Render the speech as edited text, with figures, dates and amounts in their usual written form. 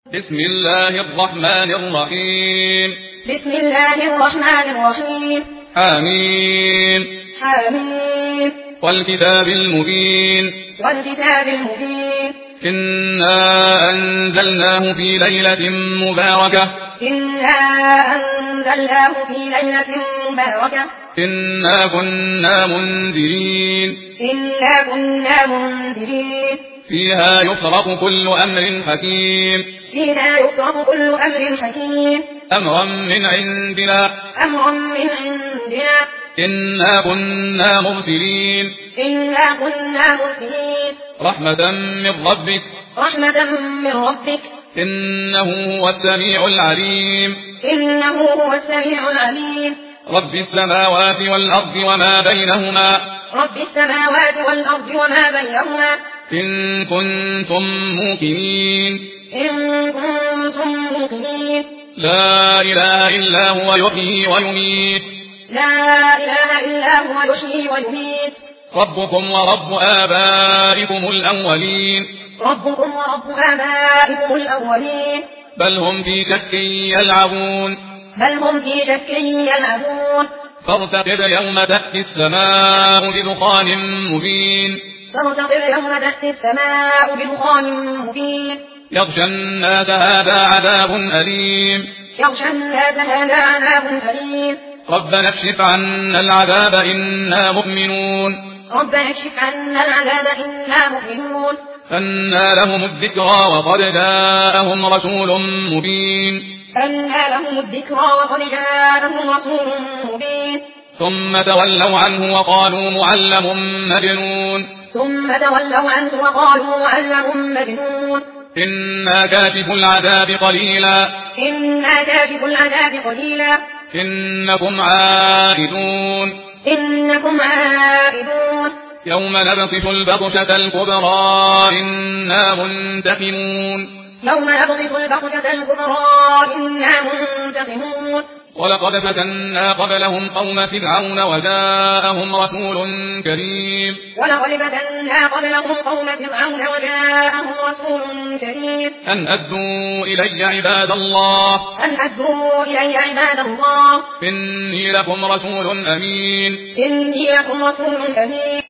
بسم الله الرحمن الرحيم. بسم الله الرحمن الرحيم. حميم. حميم. والكتاب المبين. والكتاب المبين. إنا أنزلناه في ليلة مباركة. إنا أنزلناه في ليلة مباركة. إنا كنا منذرين. إنا كنا منذرين. فيها يفرق كل أمر حكيم. فيها يفرق كل أمر حكيم. أمرا من عندنا. أمرا من عندنا. إنا كنا مرسلين. إنا كنا مرسلين. رحمة من ربك. رحمة من ربك. إنه هو السميع العليم. إنه هو السميع العليم. رب السماوات والأرض وما بينهما. رب السماوات والأرض وما بينهما. إن كنتم موقنين. إن كنتم موقنين. لا إله إلا هو يحيي ويميت. لا إله إلا هو يحيي ويميت. ربكم ورب آبائكم الأولين. ربكم ورب آبائكم الأولين. بل هم في شك يلعبون. بل هم في شك يلعبون. فارتقب يوم تأتي السماء بدخان مبين. فارتقب يوم تأتي السماء بدخان مبين. يغشى الناس هذا عذاب أليم. يغشى الناس هذا عذاب أليم. ربنا اكشف عنا العذاب إنا مؤمنون. ربنا اكشف عنا العذاب إنا مؤمنون. أنى لهم الذكرى وقد جاءهم رسول مبين. أنى لهم الذكرى وقد جاءهم رسول مبين. ثم تولوا عنه وقالوا معلم مجنون. ثم تولوا عنه وقالوا معلم مجنون. إنا كاشف العذاب قليلا. إنا كاشف العذاب قليلا. إنكم عائدون. إنكم عائدون. يوم نبطش البطشة الكبرى إنا منتقمون. يوم نبطش البطشة الكبرى إنا منتقمون. ولقد فتنا قبلهم قوم فرعون وجاءهم رسول كريم. ولقد فتنا قبلهم قوم فرعون وجاءهم رسول كريم. أن أدوا إلي عباد الله. أن أدوا إلي عباد الله. إني لكم رسول أمين. إني لكم رسول أمين.